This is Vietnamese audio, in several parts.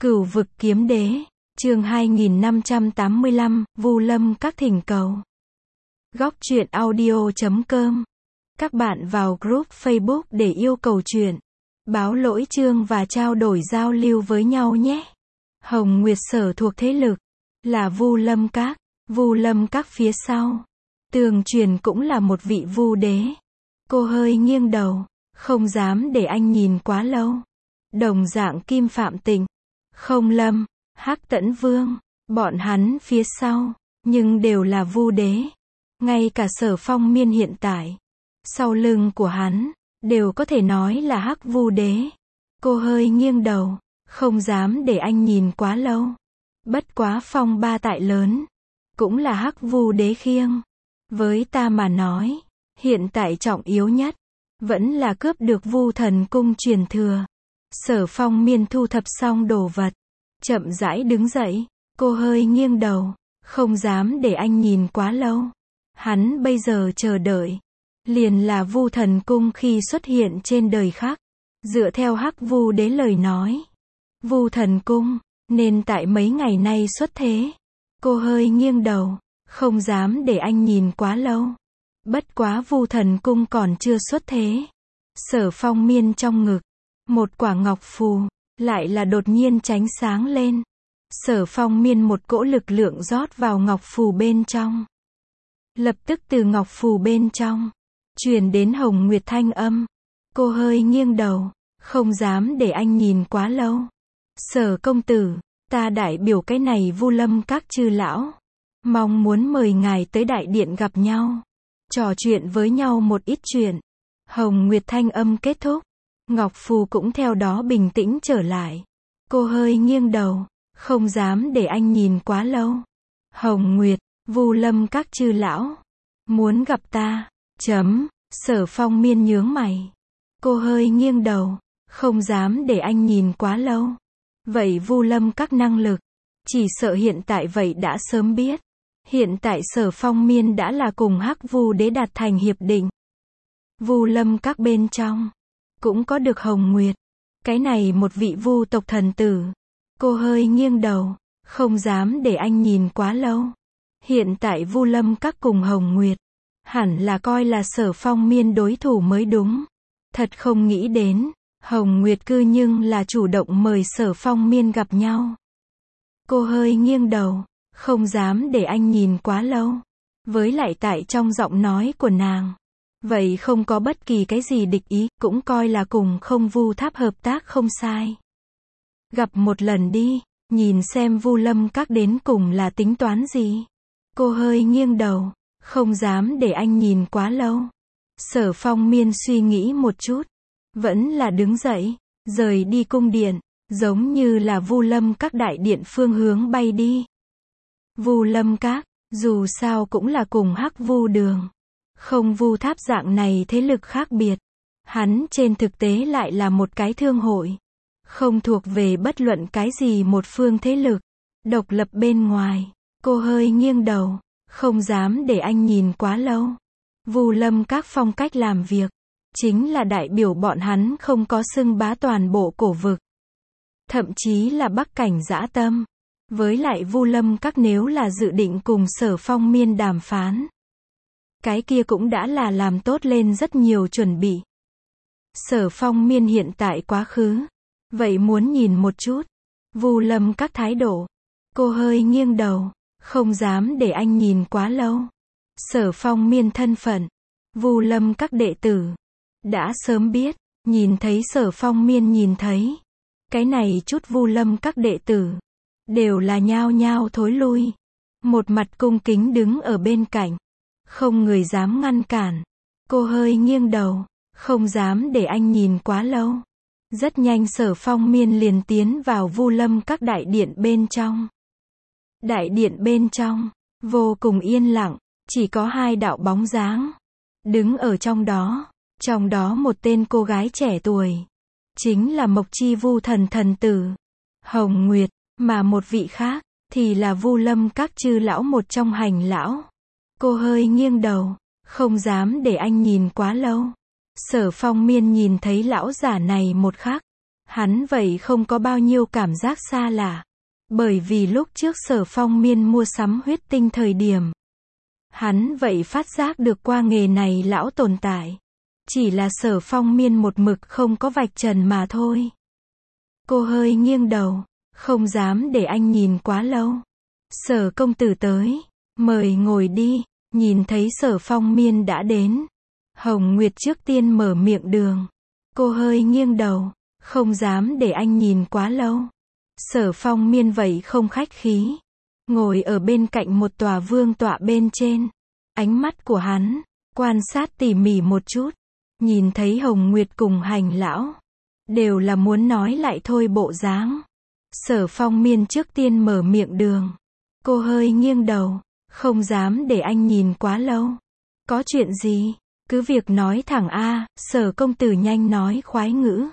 Cửu vực kiếm đế, chương 2585, Vu Lâm các thỉnh cầu. Góc truyện audio.com. Các bạn vào group Facebook để yêu cầu truyện, báo lỗi chương và trao đổi giao lưu với nhau nhé. Hồng Nguyệt sở thuộc thế lực là Vu Lâm các. Vu Lâm các phía sau, Tường Truyền cũng là một vị vu đế. Cô hơi nghiêng đầu, không dám để anh nhìn quá lâu. Đồng dạng Kim Phạm Tịnh, Không Lâm, Hắc Tẫn Vương, bọn hắn phía sau, nhưng đều là vu đế. Ngay cả Sở Phong Miên hiện tại, sau lưng của hắn, đều có thể nói là Hắc vu đế. Cô hơi nghiêng đầu, không dám để anh nhìn quá lâu. Bất quá phong ba tại lớn, cũng là Hắc vu đế khiêng. Với ta mà nói, hiện tại trọng yếu nhất, vẫn là cướp được Vu Thần Cung truyền thừa. Sở Phong Miên thu thập xong đồ vật, chậm rãi đứng dậy. Cô hơi nghiêng đầu, không dám để anh nhìn quá lâu. Hắn bây giờ chờ đợi, liền là Vu Thần Cung khi xuất hiện trên đời khác. Dựa theo Hắc vu đế lời nói, Vu Thần Cung nên tại mấy ngày nay xuất thế. Cô hơi nghiêng đầu, không dám để anh nhìn quá lâu. Bất quá Vu Thần Cung còn chưa xuất thế. Sở Phong Miên trong ngực, một quả ngọc phù, lại là đột nhiên tránh sáng lên. Sở Phong Miên một cỗ lực lượng rót vào ngọc phù bên trong. Lập tức từ ngọc phù bên trong, truyền đến Hồng Nguyệt thanh âm. Cô hơi nghiêng đầu, không dám để anh nhìn quá lâu. Sở công tử, ta đại biểu cái này Vu Lâm các chư lão, mong muốn mời ngài tới đại điện gặp nhau, trò chuyện với nhau một ít chuyện. Hồng Nguyệt thanh âm kết thúc, ngọc phù cũng theo đó bình tĩnh trở lại. Cô hơi nghiêng đầu, không dám để anh nhìn quá lâu. Hồng Nguyệt, Vu Lâm các chư lão muốn gặp ta. Sở Phong Miên nhướng mày. Cô hơi nghiêng đầu, không dám để anh nhìn quá lâu. Vậy Vu Lâm các năng lực, chỉ sợ hiện tại vậy đã sớm biết. Hiện tại Sở Phong Miên đã là cùng Hắc vu đế đạt thành hiệp định. Vu Lâm các bên trong cũng có được Hồng Nguyệt, cái này một vị vu tộc thần tử. Cô hơi nghiêng đầu, không dám để anh nhìn quá lâu. Hiện tại Vu Lâm các cùng Hồng Nguyệt, hẳn là coi là Sở Phong Miên đối thủ mới đúng. Thật không nghĩ đến, Hồng Nguyệt cư nhưng là chủ động mời Sở Phong Miên gặp nhau. Cô hơi nghiêng đầu, không dám để anh nhìn quá lâu. Với lại tại trong giọng nói của nàng, vậy không có bất kỳ cái gì địch ý, cũng coi là cùng Không Vu Tháp hợp tác không sai. Gặp một lần đi, nhìn xem Vu Lâm các đến cùng là tính toán gì. Cô hơi nghiêng đầu, không dám để anh nhìn quá lâu. Sở Phong Miên suy nghĩ một chút, vẫn là đứng dậy, rời đi cung điện, giống như là Vu Lâm các đại điện phương hướng bay đi. Vu Lâm các, dù sao cũng là cùng Hắc vu đường, Không Vu Tháp dạng này thế lực khác biệt. Hắn trên thực tế lại là một cái thương hội, không thuộc về bất luận cái gì một phương thế lực, độc lập bên ngoài. Cô hơi nghiêng đầu, không dám để anh nhìn quá lâu. Vu Lâm các phong cách làm việc, chính là đại biểu bọn hắn không có xưng bá toàn bộ cổ vực, thậm chí là Bắc cảnh dã tâm. Với lại Vu Lâm các nếu là dự định cùng Sở Phong Miên đàm phán, cái kia cũng đã là làm tốt lên rất nhiều chuẩn bị. Sở Phong Miên hiện tại quá khứ, vậy muốn nhìn một chút Vu Lâm các thái độ. Cô hơi nghiêng đầu, không dám để anh nhìn quá lâu. Sở Phong Miên thân phận, Vu Lâm các đệ tử, đã sớm biết. Nhìn thấy Sở Phong Miên nhìn thấy cái này chút Vu Lâm các đệ tử, đều là nhao nhao thối lui, một mặt cung kính đứng ở bên cạnh, không người dám ngăn cản. Cô hơi nghiêng đầu, không dám để anh nhìn quá lâu. Rất nhanh Sở Phong Miên liền tiến vào Vu Lâm các đại điện bên trong. Đại điện bên trong, vô cùng yên lặng, chỉ có hai đạo bóng dáng đứng ở trong đó một tên cô gái trẻ tuổi, chính là Mộc Chi Vu thần thần tử, Hồng Nguyệt, mà một vị khác, thì là Vu Lâm các chư lão một trong hành lão. Cô hơi nghiêng đầu, không dám để anh nhìn quá lâu. Sở Phong Miên nhìn thấy lão giả này một khắc, Hắn vậy không có bao nhiêu cảm giác xa lạ. Bởi vì lúc trước Sở Phong Miên mua sắm huyết tinh thời điểm, hắn vậy phát giác được qua nghề này lão tồn tại. Chỉ là Sở Phong Miên một mực không có vạch trần mà thôi. Cô hơi nghiêng đầu, không dám để anh nhìn quá lâu. Sở công tử tới, mời ngồi đi. Nhìn thấy Sở Phong Miên đã đến, Hồng Nguyệt trước tiên mở miệng đường. Cô hơi nghiêng đầu, không dám để anh nhìn quá lâu. Sở Phong Miên vậy không khách khí, ngồi ở bên cạnh một tòa vương tọa bên trên. Ánh mắt của hắn quan sát tỉ mỉ một chút, nhìn thấy Hồng Nguyệt cùng Hành lão đều là muốn nói lại thôi bộ dáng. Sở Phong Miên trước tiên mở miệng đường. Cô hơi nghiêng đầu, không dám để anh nhìn quá lâu. Có chuyện gì? Cứ việc nói thẳng a. Sở công tử nhanh nói khoái ngữ.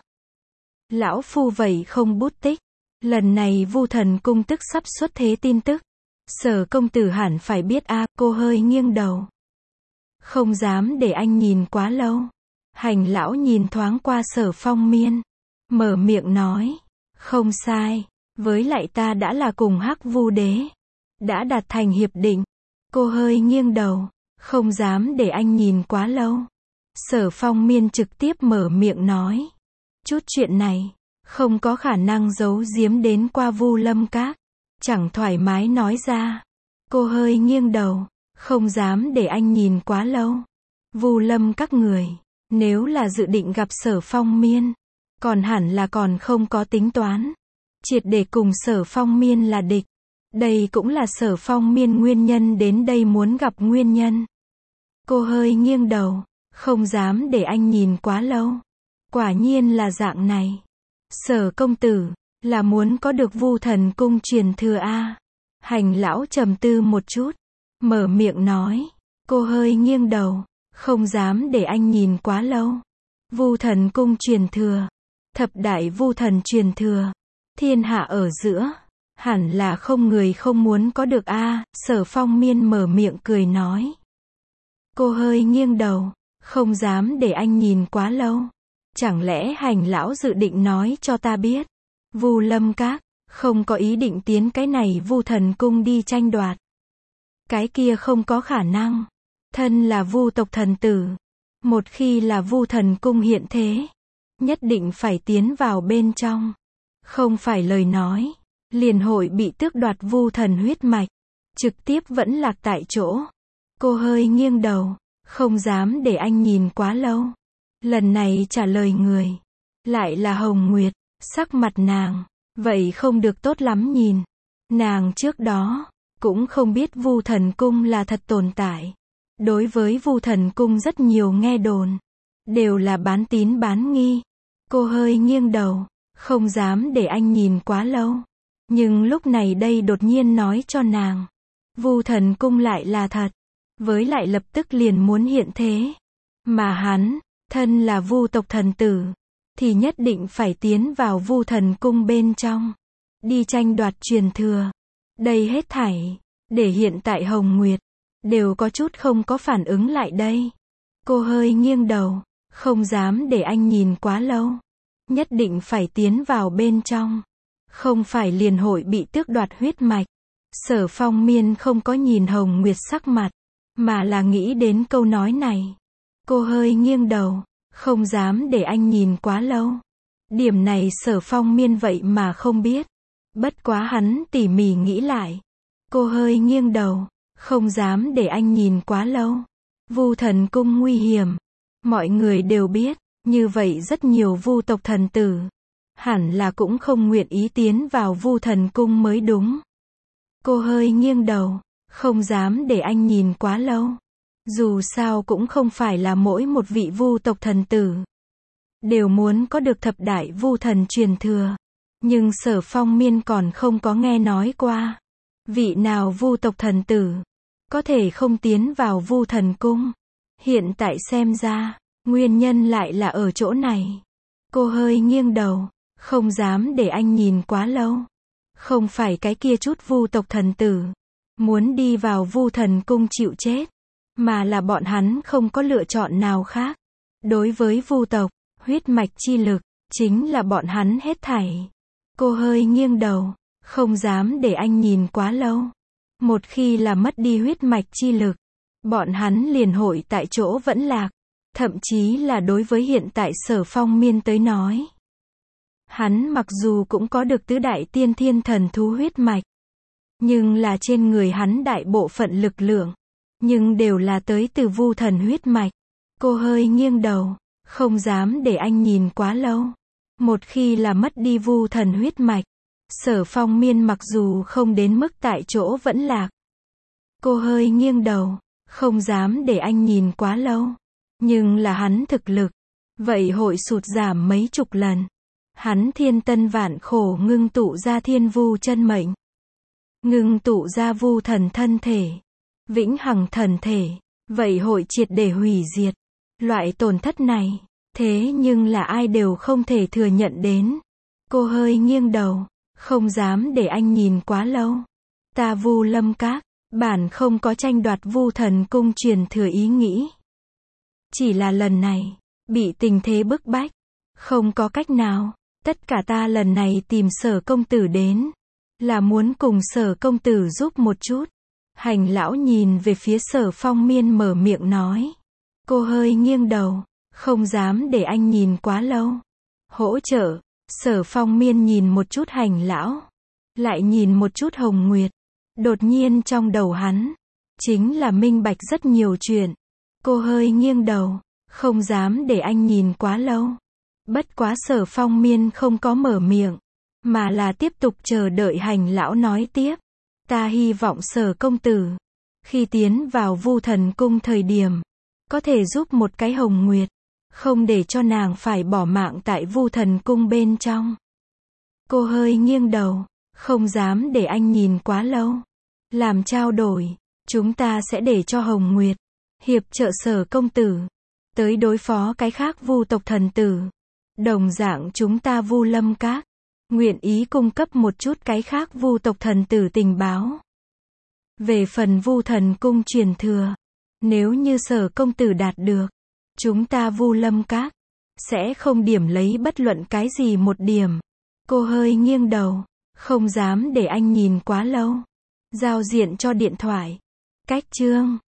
Lão phu vậy không bút tích. Lần này Vu Thần Cung tức sắp xuất thế tin tức. Sở công tử hẳn phải biết a. Cô hơi nghiêng đầu. Không dám để anh nhìn quá lâu. Hành lão nhìn thoáng qua Sở Phong Miên, mở miệng nói. Không sai, với lại ta đã là cùng Hắc Vu Đế, đã đạt thành hiệp định. Cô hơi nghiêng đầu, không dám để anh nhìn quá lâu. Sở Phong Miên trực tiếp mở miệng nói. Chút chuyện này, không có khả năng giấu giếm đến qua Vu Lâm Các. Chẳng thoải mái nói ra. Cô hơi nghiêng đầu, không dám để anh nhìn quá lâu. Vu Lâm Các người, nếu là dự định gặp Sở Phong Miên, còn hẳn là còn không có tính toán. Triệt để cùng Sở Phong Miên là địch. Đây cũng là Sở Phong Miên nguyên nhân đến đây muốn gặp nguyên nhân. Cô hơi nghiêng đầu, không dám để anh nhìn quá lâu. Quả nhiên là dạng này. Sở công tử, là muốn có được Vu Thần Cung truyền thừa a. Hành lão trầm tư một chút, mở miệng nói. Cô hơi nghiêng đầu, không dám để anh nhìn quá lâu. Vu Thần Cung truyền thừa, thập đại Vu Thần truyền thừa, thiên hạ ở giữa, hẳn là không người không muốn có được a. Sở Phong Miên mở miệng cười nói. Cô hơi nghiêng đầu, không dám để anh nhìn quá lâu. Chẳng lẽ Hành lão dự định nói cho ta biết, Vu Lâm Các không có ý định tiến cái này Vu Thần Cung đi tranh đoạt? Cái kia không có khả năng. Thân là Vu tộc thần tử, một khi là Vu Thần Cung hiện thế, nhất định phải tiến vào bên trong. Không phải lời nói, liền hội bị tước đoạt Vu Thần huyết mạch, trực tiếp vẫn lạc tại chỗ. Cô hơi nghiêng đầu, không dám để anh nhìn quá lâu. Lần này trả lời người, lại là Hồng Nguyệt. Sắc mặt nàng, vậy không được tốt lắm nhìn. Nàng trước đó, cũng không biết Vu Thần Cung là thật tồn tại. Đối với Vu Thần Cung rất nhiều nghe đồn, đều là bán tín bán nghi. Cô hơi nghiêng đầu, không dám để anh nhìn quá lâu. Nhưng lúc này đây đột nhiên nói cho nàng, Vu Thần Cung lại là thật, với lại lập tức liền muốn hiện thế. Mà hắn, thân là Vu tộc thần tử, thì nhất định phải tiến vào Vu Thần Cung bên trong, đi tranh đoạt truyền thừa. Đây hết thảy, để hiện tại Hồng Nguyệt, đều có chút không có phản ứng lại đây. Cô hơi nghiêng đầu, không dám để anh nhìn quá lâu. Nhất định phải tiến vào bên trong. Không phải liền hội bị tước đoạt huyết mạch. Sở Phong Miên không có nhìn Hồng Nguyệt sắc mặt, mà là nghĩ đến câu nói này. Cô hơi nghiêng đầu, không dám để anh nhìn quá lâu. Điểm này Sở Phong Miên vậy mà không biết. Bất quá hắn tỉ mỉ nghĩ lại. Cô hơi nghiêng đầu, không dám để anh nhìn quá lâu. Vu Thần Cung nguy hiểm, mọi người đều biết. Như vậy rất nhiều Vu tộc thần tử, hẳn là cũng không nguyện ý tiến vào Vu Thần Cung mới đúng. Cô hơi nghiêng đầu, không dám để anh nhìn quá lâu. Dù sao cũng không phải là mỗi một vị Vu tộc thần tử đều muốn có được thập đại Vu Thần truyền thừa. Nhưng Sở Phong Miên còn không có nghe nói qua vị nào Vu tộc thần tử có thể không tiến vào Vu Thần Cung. Hiện tại xem ra, nguyên nhân lại là ở chỗ này. Cô hơi nghiêng đầu, không dám để anh nhìn quá lâu. Không phải cái kia chút Vu tộc thần tử muốn đi vào Vu Thần Cung chịu chết, mà là bọn hắn không có lựa chọn nào khác. Đối với Vu tộc, huyết mạch chi lực chính là bọn hắn hết thảy. Cô hơi nghiêng đầu, không dám để anh nhìn quá lâu. Một khi là mất đi huyết mạch chi lực, bọn hắn liền hội tại chỗ vẫn lạc. Thậm chí là đối với hiện tại Sở Phong Miên tới nói. Hắn mặc dù cũng có được tứ đại tiên thiên thần thú huyết mạch, nhưng là trên người hắn đại bộ phận lực lượng, nhưng đều là tới từ vu thần huyết mạch. Cô hơi nghiêng đầu, không dám để anh nhìn quá lâu. Một khi là mất đi vu thần huyết mạch, Sở Phong Miên mặc dù không đến mức tại chỗ vẫn lạc. Cô hơi nghiêng đầu, không dám để anh nhìn quá lâu. Nhưng là hắn thực lực, vậy hội sụt giảm mấy chục lần. Hắn thiên tân vạn khổ ngưng tụ ra thiên vu chân mệnh. Ngưng tụ ra vu thần thân thể. Vĩnh hằng thần thể, vậy hội triệt để hủy diệt. Loại tổn thất này, thế nhưng là ai đều không thể thừa nhận đến. Cô hơi nghiêng đầu, không dám để anh nhìn quá lâu. Ta Vu Lâm Các, bản không có tranh đoạt vu thần cung truyền thừa ý nghĩ. Chỉ là lần này, bị tình thế bức bách, không có cách nào, tất cả ta lần này tìm Sở công tử đến, là muốn cùng Sở công tử giúp một chút. Hành lão nhìn về phía Sở Phong Miên mở miệng nói. Cô hơi nghiêng đầu, không dám để anh nhìn quá lâu. Hỗ trợ, Sở Phong Miên nhìn một chút hành lão, lại nhìn một chút Hồng Nguyệt. Đột nhiên trong đầu hắn, chính là minh bạch rất nhiều chuyện. Cô hơi nghiêng đầu, không dám để anh nhìn quá lâu. Bất quá Sở Phong Miên không có mở miệng, mà là tiếp tục chờ đợi hành lão nói tiếp. Ta hy vọng Sở công tử, khi tiến vào vu thần cung thời điểm, có thể giúp một cái Hồng Nguyệt, không để cho nàng phải bỏ mạng tại vu thần cung bên trong. Cô hơi nghiêng đầu, không dám để anh nhìn quá lâu. Làm trao đổi, chúng ta sẽ để cho Hồng Nguyệt hiệp trợ Sở công tử tới đối phó cái khác vu tộc thần tử. Đồng dạng chúng ta Vu Lâm Các nguyện ý cung cấp một chút cái khác vu tộc thần tử tình báo. Về phần vu thần cung truyền thừa, nếu như Sở công tử đạt được, chúng ta Vu Lâm Các sẽ không điểm lấy bất luận cái gì một điểm. Cô hơi nghiêng đầu, không dám để anh nhìn quá lâu. Giao diện cho điện thoại. Cách chương